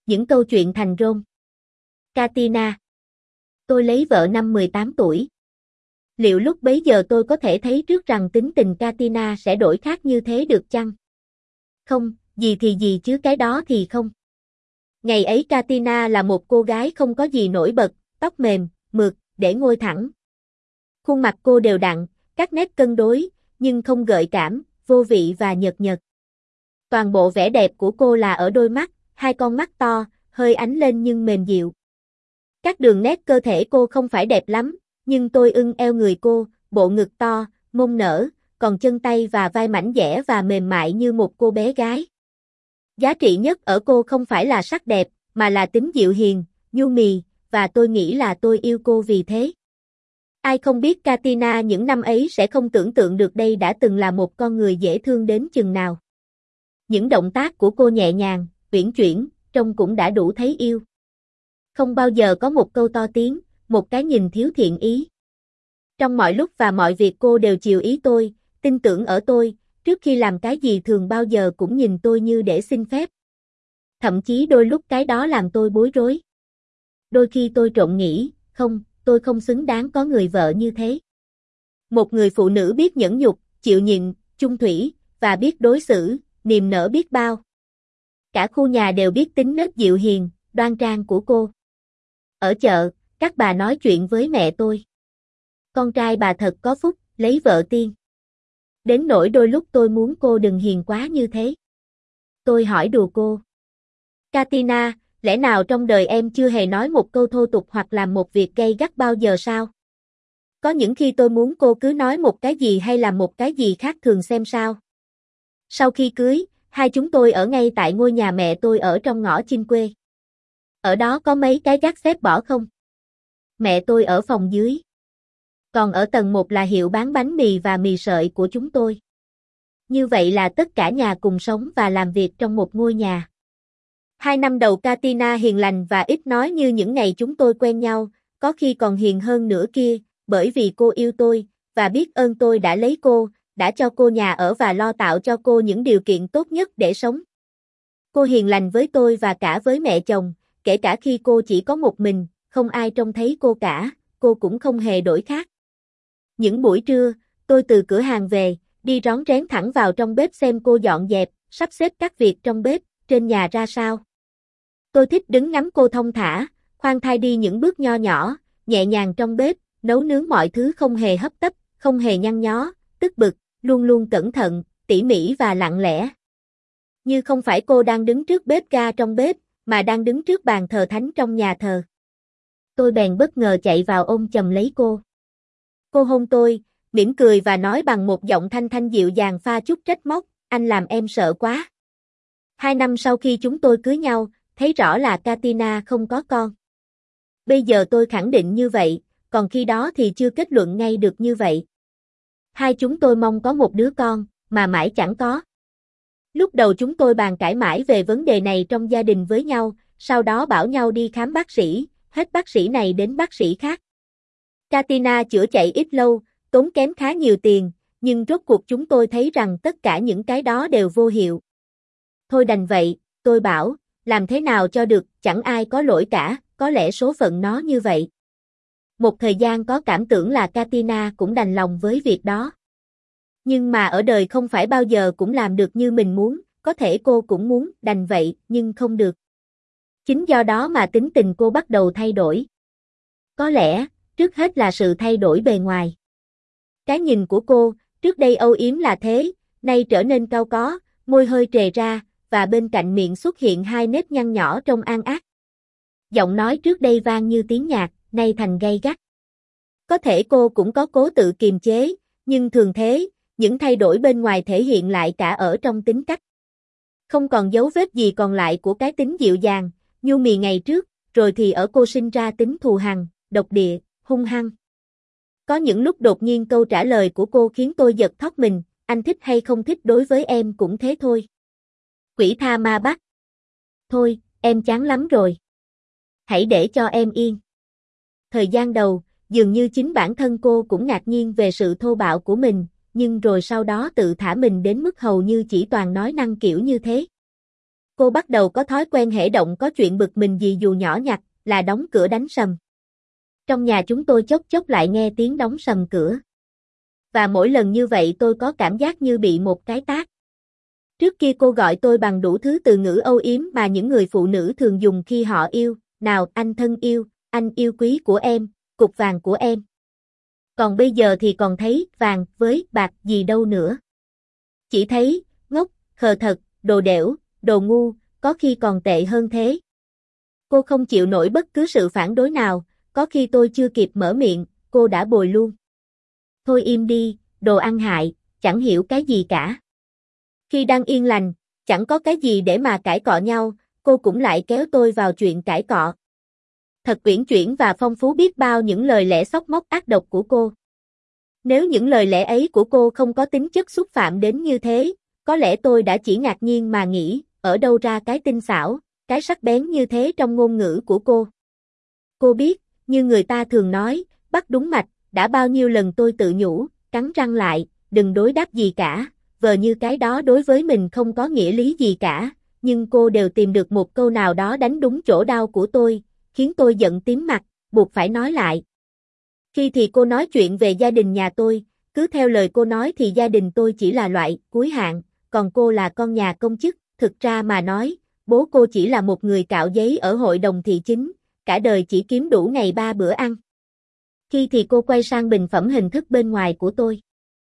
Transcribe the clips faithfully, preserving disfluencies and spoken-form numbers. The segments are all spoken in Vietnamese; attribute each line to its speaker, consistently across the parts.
Speaker 1: Những câu chuyện thành rôm. Katina. Tôi lấy vợ năm mười tám tuổi. Liệu lúc bấy giờ tôi có thể thấy trước rằng tính tình Katina sẽ đổi khác như thế được chăng? Không, gì thì gì chứ cái đó thì không. Ngày ấy Katina là một cô gái không có gì nổi bật, tóc mềm, mượt, để ngôi thẳng. Khuôn mặt cô đều đặn, các nét cân đối, nhưng không gợi cảm, vô vị và nhợt nhợt. Toàn bộ vẻ đẹp của cô là ở đôi mắt, hai con mắt to, hơi ánh lên nhưng mềm dịu. Các đường nét cơ thể cô không phải đẹp lắm, nhưng tôi ưng eo người cô, bộ ngực to, mông nở, còn chân tay và vai mảnh dẻ và mềm mại như một cô bé gái. Giá trị nhất ở cô không phải là sắc đẹp, mà là tính dịu hiền, nhu mì, và tôi nghĩ là tôi yêu cô vì thế. Ai không biết Katina những năm ấy sẽ không tưởng tượng được đây đã từng là một con người dễ thương đến chừng nào. Những động tác của cô nhẹ nhàng, uyển chuyển, trông cũng đã đủ thấy yêu. Không bao giờ có một câu to tiếng, một cái nhìn thiếu thiện ý. Trong mọi lúc và mọi việc cô đều chiều ý tôi, tin tưởng ở tôi, trước khi làm cái gì thường bao giờ cũng nhìn tôi như để xin phép. Thậm chí đôi lúc cái đó làm tôi bối rối. Đôi khi tôi trộn nghĩ, không, tôi không xứng đáng có người vợ như thế. Một người phụ nữ biết nhẫn nhục, chịu nhịn, chung thủy, và biết đối xử, niềm nở biết bao. Cả khu nhà đều biết tính nết dịu hiền, đoan trang của cô. Ở chợ, các bà nói chuyện với mẹ tôi. Con trai bà thật có phúc, lấy vợ tiên. Đến nỗi đôi lúc tôi muốn cô đừng hiền quá như thế. Tôi hỏi đùa cô. Katina, lẽ nào trong đời em chưa hề nói một câu thô tục hoặc làm một việc gay gắt bao giờ sao? Có những khi tôi muốn cô cứ nói một cái gì hay làm một cái gì khác thường xem sao. Sau khi cưới, hai chúng tôi ở ngay tại ngôi nhà mẹ tôi ở trong ngõ Chinh Quê. Ở đó có mấy cái gác xếp bỏ không? Mẹ tôi ở phòng dưới. Còn ở tầng một là hiệu bán bánh mì và mì sợi của chúng tôi. Như vậy là tất cả nhà cùng sống và làm việc trong một ngôi nhà. Hai năm đầu Katina hiền lành và ít nói như những ngày chúng tôi quen nhau, có khi còn hiền hơn nữa kia, bởi vì cô yêu tôi, và biết ơn tôi đã lấy cô, đã cho cô nhà ở và lo tạo cho cô những điều kiện tốt nhất để sống. Cô hiền lành với tôi và cả với mẹ chồng, kể cả khi cô chỉ có một mình, không ai trông thấy cô cả, cô cũng không hề đổi khác. Những buổi trưa, tôi từ cửa hàng về, đi rón rén thẳng vào trong bếp xem cô dọn dẹp, sắp xếp các việc trong bếp, trên nhà ra sao. Tôi thích đứng ngắm cô thong thả, khoan thai đi những bước nho nhỏ, nhẹ nhàng trong bếp, nấu nướng mọi thứ không hề hấp tấp, không hề nhăn nhó, tức bực, luôn luôn cẩn thận, tỉ mỉ và lặng lẽ. Như không phải cô đang đứng trước bếp ga trong bếp, mà đang đứng trước bàn thờ thánh trong nhà thờ. Tôi bèn bất ngờ chạy vào ôm chầm lấy cô. Cô hôn tôi, mỉm cười và nói bằng một giọng thanh thanh dịu dàng pha chút trách móc, anh làm em sợ quá. Hai năm sau khi chúng tôi cưới nhau, thấy rõ là Katina không có con. Bây giờ tôi khẳng định như vậy, còn khi đó thì chưa kết luận ngay được như vậy. Hai chúng tôi mong có một đứa con, mà mãi chẳng có. Lúc đầu chúng tôi bàn cãi mãi về vấn đề này trong gia đình với nhau, sau đó bảo nhau đi khám bác sĩ, hết bác sĩ này đến bác sĩ khác. Katina chữa chạy ít lâu, tốn kém khá nhiều tiền, nhưng rốt cuộc chúng tôi thấy rằng tất cả những cái đó đều vô hiệu. Thôi đành vậy, tôi bảo, làm thế nào cho được, chẳng ai có lỗi cả, có lẽ số phận nó như vậy. Một thời gian có cảm tưởng là Katina cũng đành lòng với việc đó. Nhưng mà ở đời không phải bao giờ cũng làm được như mình muốn, có thể cô cũng muốn, đành vậy, nhưng không được. Chính do đó mà tính tình cô bắt đầu thay đổi. Có lẽ, trước hết là sự thay đổi bề ngoài. Cái nhìn của cô, trước đây âu yếm là thế, nay trở nên cau có, môi hơi trề ra, và bên cạnh miệng xuất hiện hai nếp nhăn nhỏ trông an ác. Giọng nói trước đây vang như tiếng nhạc, nay thành gay gắt. Có thể cô cũng có cố tự kiềm chế, nhưng thường thế, những thay đổi bên ngoài thể hiện lại cả ở trong tính cách. Không còn dấu vết gì còn lại của cái tính dịu dàng, nhu mì ngày trước, rồi thì ở cô sinh ra tính thù hằn, độc địa, hung hăng. Có những lúc đột nhiên câu trả lời của cô khiến tôi giật thót mình, anh thích hay không thích đối với em cũng thế thôi. Quỷ tha ma bắt. Thôi, em chán lắm rồi. Hãy để cho em yên. Thời gian đầu, dường như chính bản thân cô cũng ngạc nhiên về sự thô bạo của mình, nhưng rồi sau đó tự thả mình đến mức hầu như chỉ toàn nói năng kiểu như thế. cô bắt đầu có thói quen hễ động có chuyện bực mình gì dù nhỏ nhặt, là đóng cửa đánh sầm. Trong nhà chúng tôi chốc chốc lại nghe tiếng đóng sầm cửa. Và mỗi lần như vậy tôi có cảm giác như bị một cái tát. Trước kia cô gọi tôi bằng đủ thứ từ ngữ âu yếm mà những người phụ nữ thường dùng khi họ yêu, nào anh thân yêu, anh yêu quý của em, cục vàng của em. Còn bây giờ thì còn thấy vàng với bạc gì đâu nữa. Chỉ thấy, ngốc, khờ thật, đồ đẻo, đồ ngu, có khi còn tệ hơn thế. Cô không chịu nổi bất cứ sự phản đối nào, có khi tôi chưa kịp mở miệng, cô đã bồi luôn. Thôi im đi, đồ ăn hại, chẳng hiểu cái gì cả. Khi đang yên lành, chẳng có cái gì để mà cãi cọ nhau, cô cũng lại kéo tôi vào chuyện cãi cọ. Thật uyển chuyển và phong phú biết bao những lời lẽ xóc móc ác độc của cô. Nếu những lời lẽ ấy của cô không có tính chất xúc phạm đến như thế, có lẽ tôi đã chỉ ngạc nhiên mà nghĩ, ở đâu ra cái tinh xảo, cái sắc bén như thế trong ngôn ngữ của cô. Cô biết, như người ta thường nói, bắt đúng mạch, đã bao nhiêu lần tôi tự nhủ, cắn răng lại, đừng đối đáp gì cả, vờ như cái đó đối với mình không có nghĩa lý gì cả, nhưng cô đều tìm được một câu nào đó đánh đúng chỗ đau của tôi, khiến tôi giận tím mặt, buộc phải nói lại. Khi thì cô nói chuyện về gia đình nhà tôi, cứ theo lời cô nói thì gia đình tôi chỉ là loại cuối hạng, còn cô là con nhà công chức, thực ra mà nói, bố cô chỉ là một người cạo giấy ở hội đồng thị chính, cả đời chỉ kiếm đủ ngày ba bữa ăn. Khi thì cô quay sang bình phẩm hình thức bên ngoài của tôi.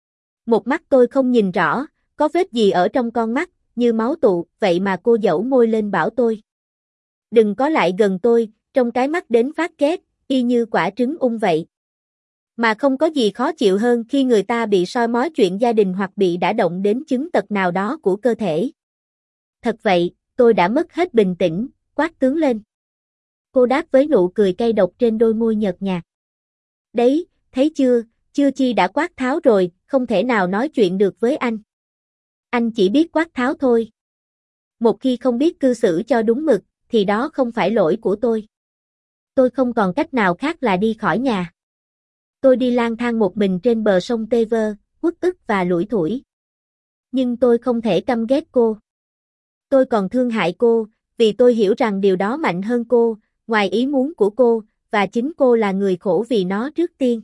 Speaker 1: Một mắt tôi không nhìn rõ, có vết gì ở trong con mắt, như máu tụ, vậy mà cô dẫu môi lên bảo tôi. Đừng có lại gần tôi, trong cái mắt đến phát ghét, y như quả trứng ung vậy. Mà không có gì khó chịu hơn khi người ta bị soi mói chuyện gia đình hoặc bị đả động đến chứng tật nào đó của cơ thể. Thật vậy, tôi đã mất hết bình tĩnh, quát tướng lên. Cô đáp với nụ cười cay độc trên đôi môi nhợt nhạt. Đấy, thấy chưa, chưa chi đã quát tháo rồi, không thể nào nói chuyện được với anh. Anh chỉ biết quát tháo thôi. Một khi không biết cư xử cho đúng mực, thì đó không phải lỗi của tôi. Tôi không còn cách nào khác là đi khỏi nhà. Tôi đi lang thang một mình trên bờ sông Tê Vơ, uất ức và lủi thủi. Nhưng tôi không thể căm ghét cô. Tôi còn thương hại cô, vì tôi hiểu rằng điều đó mạnh hơn cô, ngoài ý muốn của cô, và chính cô là người khổ vì nó trước tiên.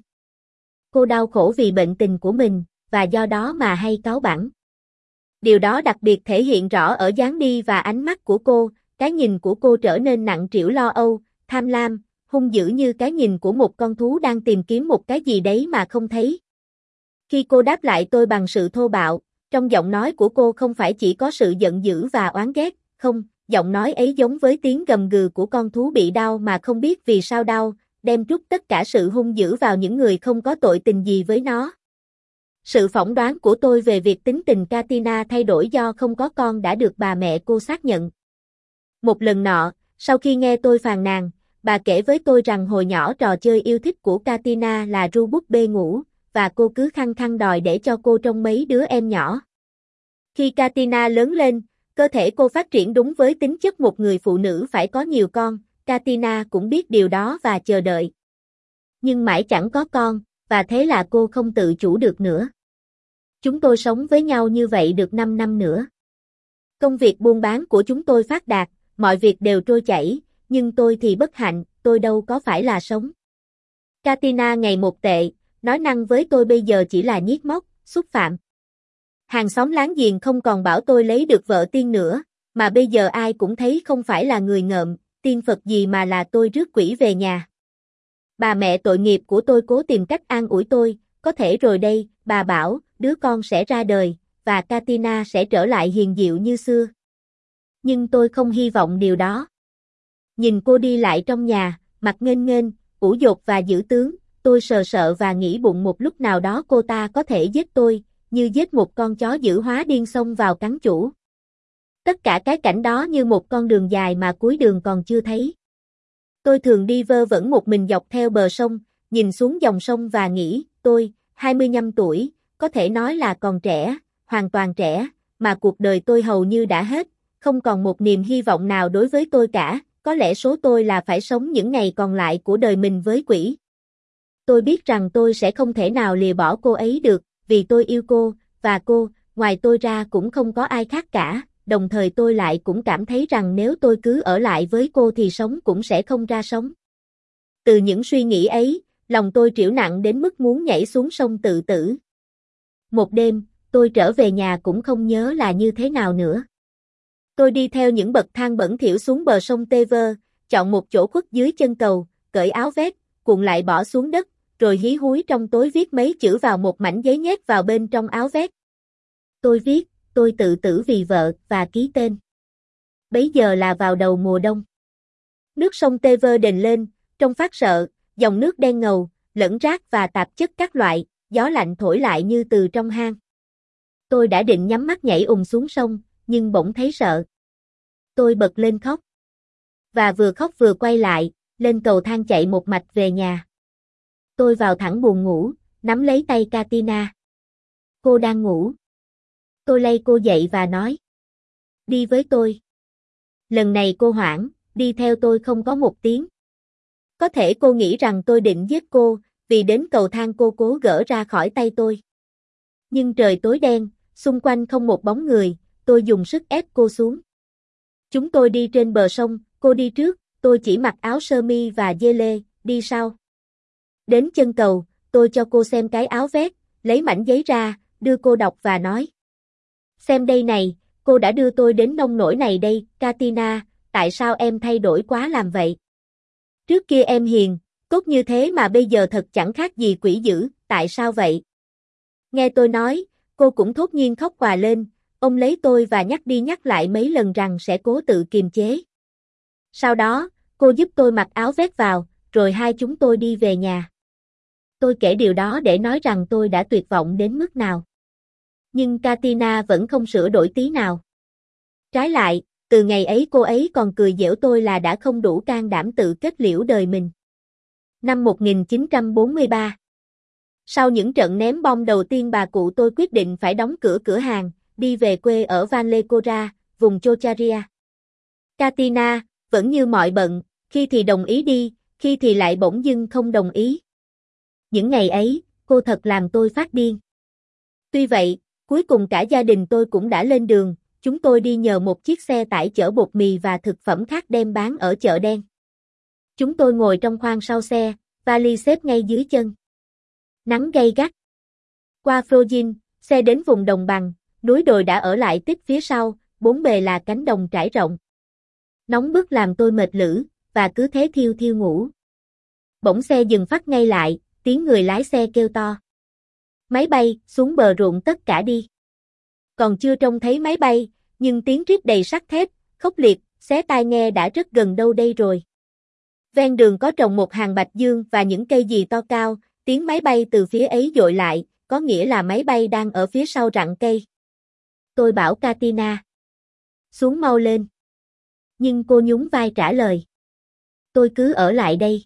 Speaker 1: Cô đau khổ vì bệnh tình của mình, và do đó mà hay cáu bẳn. Điều đó đặc biệt thể hiện rõ ở dáng đi và ánh mắt của cô, cái nhìn của cô trở nên nặng trĩu lo âu, tham lam, hung dữ như cái nhìn của một con thú đang tìm kiếm một cái gì đấy mà không thấy. Khi cô đáp lại tôi bằng sự thô bạo, trong giọng nói của cô không phải chỉ có sự giận dữ và oán ghét, không, giọng nói ấy giống với tiếng gầm gừ của con thú bị đau mà không biết vì sao đau, đem trút tất cả sự hung dữ vào những người không có tội tình gì với nó. Sự phỏng đoán của tôi về việc tính tình Katina thay đổi do không có con đã được bà mẹ cô xác nhận. Một lần nọ, sau khi nghe tôi phàn nàn, bà kể với tôi rằng hồi nhỏ trò chơi yêu thích của Katina là ru búp bê ngủ, và cô cứ khăng khăng đòi để cho cô trông mấy đứa em nhỏ. Khi Katina lớn lên, cơ thể cô phát triển đúng với tính chất một người phụ nữ phải có nhiều con, Katina cũng biết điều đó và chờ đợi. Nhưng mãi chẳng có con, và thế là cô không tự chủ được nữa. Chúng tôi sống với nhau như vậy được năm năm nữa. Công việc buôn bán của chúng tôi phát đạt, mọi việc đều trôi chảy, nhưng tôi thì bất hạnh, tôi đâu có phải là sống. Katina ngày một tệ, nói năng với tôi bây giờ chỉ là nhiếc móc, xúc phạm. Hàng xóm láng giềng không còn bảo tôi lấy được vợ tiên nữa, mà bây giờ ai cũng thấy không phải là người ngợm, tiên Phật gì mà là tôi rước quỷ về nhà. Bà mẹ tội nghiệp của tôi cố tìm cách an ủi tôi, có thể rồi đây, bà bảo, đứa con sẽ ra đời, và Katina sẽ trở lại hiền diệu như xưa. Nhưng tôi không hy vọng điều đó. Nhìn cô đi lại trong nhà, mặt nghênh nghênh, ủ dột và giữ tướng, tôi sờ sợ và nghĩ bụng một lúc nào đó cô ta có thể giết tôi, như giết một con chó dữ hóa điên xông vào cắn chủ. Tất cả cái cảnh đó như một con đường dài mà cuối đường còn chưa thấy. Tôi thường đi vơ vẩn một mình dọc theo bờ sông, nhìn xuống dòng sông và nghĩ, tôi, hai mươi lăm tuổi, có thể nói là còn trẻ, hoàn toàn trẻ, mà cuộc đời tôi hầu như đã hết, không còn một niềm hy vọng nào đối với tôi cả, có lẽ số tôi là phải sống những ngày còn lại của đời mình với quỷ. Tôi biết rằng tôi sẽ không thể nào lìa bỏ cô ấy được, vì tôi yêu cô, và cô, ngoài tôi ra cũng không có ai khác cả, đồng thời tôi lại cũng cảm thấy rằng nếu tôi cứ ở lại với cô thì sống cũng sẽ không ra sống. Từ những suy nghĩ ấy, lòng tôi trĩu nặng đến mức muốn nhảy xuống sông tự tử. Một đêm, tôi trở về nhà cũng không nhớ là như thế nào nữa. Tôi đi theo những bậc thang bẩn thỉu xuống bờ sông Tever, chọn một chỗ khuất dưới chân cầu, cởi áo vest, cuộn lại bỏ xuống đất, rồi hí húi trong tối viết mấy chữ vào một mảnh giấy nhét vào bên trong áo vest. Tôi viết, tôi tự tử vì vợ, và ký tên. Bấy giờ là vào đầu mùa đông. Nước sông Tever đền lên, trông phát sợ, dòng nước đen ngầu, lẫn rác và tạp chất các loại, gió lạnh thổi lại như từ trong hang. Tôi đã định nhắm mắt nhảy ùm xuống sông, nhưng bỗng thấy sợ. Tôi bật lên khóc. Và vừa khóc vừa quay lại, lên cầu thang chạy một mạch về nhà. Tôi vào thẳng buồng ngủ, nắm lấy tay Katina. Cô đang ngủ. Tôi lay cô dậy và nói. Đi với tôi. Lần này cô hoảng, đi theo tôi không có một tiếng. Có thể cô nghĩ rằng tôi định giết cô, vì đến cầu thang cô cố gỡ ra khỏi tay tôi. Nhưng trời tối đen, xung quanh không một bóng người, tôi dùng sức ép cô xuống. Chúng tôi đi trên bờ sông, cô đi trước, tôi chỉ mặc áo sơ mi và dê lê, đi sau. Đến chân cầu, tôi cho cô xem cái áo vest, lấy mảnh giấy ra, đưa cô đọc và nói. Xem đây này, cô đã đưa tôi đến nông nỗi này đây, Katina, tại sao em thay đổi quá làm vậy? Trước kia em hiền, tốt như thế mà bây giờ thật chẳng khác gì quỷ dữ, tại sao vậy? Nghe tôi nói, cô cũng thốt nhiên khóc òa lên, ông lấy tôi và nhắc đi nhắc lại mấy lần rằng sẽ cố tự kiềm chế. Sau đó, cô giúp tôi mặc áo vest vào, rồi hai chúng tôi đi về nhà. Tôi kể điều đó để nói rằng tôi đã tuyệt vọng đến mức nào. Nhưng Katina vẫn không sửa đổi tí nào. Trái lại, từ ngày ấy cô ấy còn cười giễu tôi là đã không đủ can đảm tự kết liễu đời mình. Năm một nghìn chín trăm bốn mươi ba. Sau những trận ném bom đầu tiên bà cụ tôi quyết định phải đóng cửa cửa hàng, đi về quê ở Vanlecora, vùng Chocharia. Katina, vẫn như mọi bận, khi thì đồng ý đi, khi thì lại bỗng dưng không đồng ý. Những ngày ấy, cô thật làm tôi phát điên. Tuy vậy, cuối cùng cả gia đình tôi cũng đã lên đường, chúng tôi đi nhờ một chiếc xe tải chở bột mì và thực phẩm khác đem bán ở chợ đen. Chúng tôi ngồi trong khoang sau xe, vali xếp ngay dưới chân. Nắng gay gắt. Qua Frojin, xe đến vùng đồng bằng, núi đồi đã ở lại tích phía sau, bốn bề là cánh đồng trải rộng. Nóng bức làm tôi mệt lử, và cứ thế thiêu thiêu ngủ. Bỗng xe dừng phắt ngay lại, tiếng người lái xe kêu to. Máy bay, xuống bờ ruộng tất cả đi. Còn chưa trông thấy máy bay, nhưng tiếng rít đầy sắt thép, khốc liệt, xé tai nghe đã rất gần đâu đây rồi. Ven đường có trồng một hàng bạch dương và những cây gì to cao, tiếng máy bay từ phía ấy dội lại, có nghĩa là máy bay đang ở phía sau rặng cây. Tôi bảo Katina. Xuống mau lên. Nhưng cô nhún vai trả lời. Tôi cứ ở lại đây.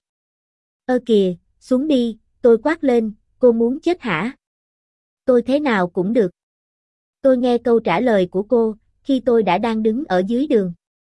Speaker 1: Ơ kìa, xuống đi, tôi quát lên, cô muốn chết hả? Tôi thế nào cũng được. Tôi nghe câu trả lời của cô, khi tôi đã đang đứng ở dưới đường.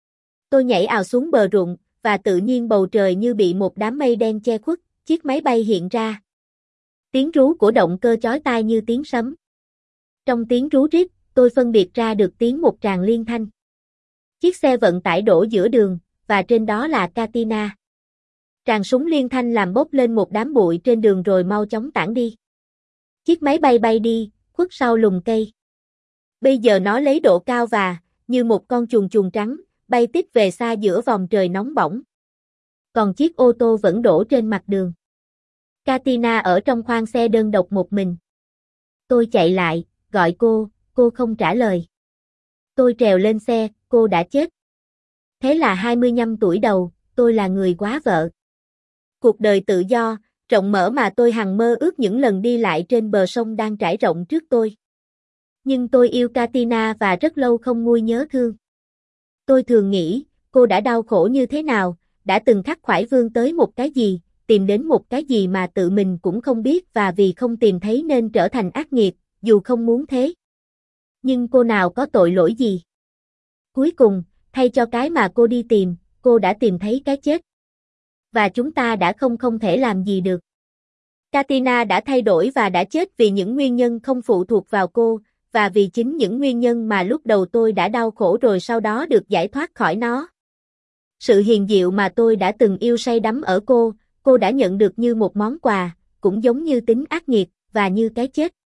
Speaker 1: Tôi nhảy ào xuống bờ ruộng, và tự nhiên bầu trời như bị một đám mây đen che khuất, chiếc máy bay hiện ra. Tiếng rú của động cơ chói tai như tiếng sấm. Trong tiếng rú rít, tôi phân biệt ra được tiếng một tràng liên thanh. Chiếc xe vận tải đổ giữa đường, và trên đó là Katina. Tràng súng liên thanh làm bốc lên một đám bụi trên đường rồi mau chóng tản đi. Chiếc máy bay bay đi, khuất sau lùm cây. Bây giờ nó lấy độ cao và, như một con chuồn chuồn trắng, bay tít về xa giữa vòng trời nóng bỏng. Còn chiếc ô tô vẫn đổ trên mặt đường. Katina ở trong khoang xe đơn độc một mình. Tôi chạy lại, gọi cô, cô không trả lời. Tôi trèo lên xe, cô đã chết. Thế là hai mươi lăm tuổi đầu, tôi là người quá vợ. Cuộc đời tự do, rộng mở mà tôi hằng mơ ước những lần đi lại trên bờ sông đang trải rộng trước tôi. Nhưng tôi yêu Katina và rất lâu không nguôi nhớ thương. Tôi thường nghĩ, cô đã đau khổ như thế nào, đã từng khắc khoải vươn tới một cái gì, tìm đến một cái gì mà tự mình cũng không biết và vì không tìm thấy nên trở thành ác nghiệt, dù không muốn thế. Nhưng cô nào có tội lỗi gì? Cuối cùng, thay cho cái mà cô đi tìm, cô đã tìm thấy cái chết. Và chúng ta đã không không thể làm gì được. Katina đã thay đổi và đã chết vì những nguyên nhân không phụ thuộc vào cô, và vì chính những nguyên nhân mà lúc đầu tôi đã đau khổ rồi sau đó được giải thoát khỏi nó. Sự hiền diệu mà tôi đã từng yêu say đắm ở cô, cô đã nhận được như một món quà, cũng giống như tính ác nghiệt, và như cái chết.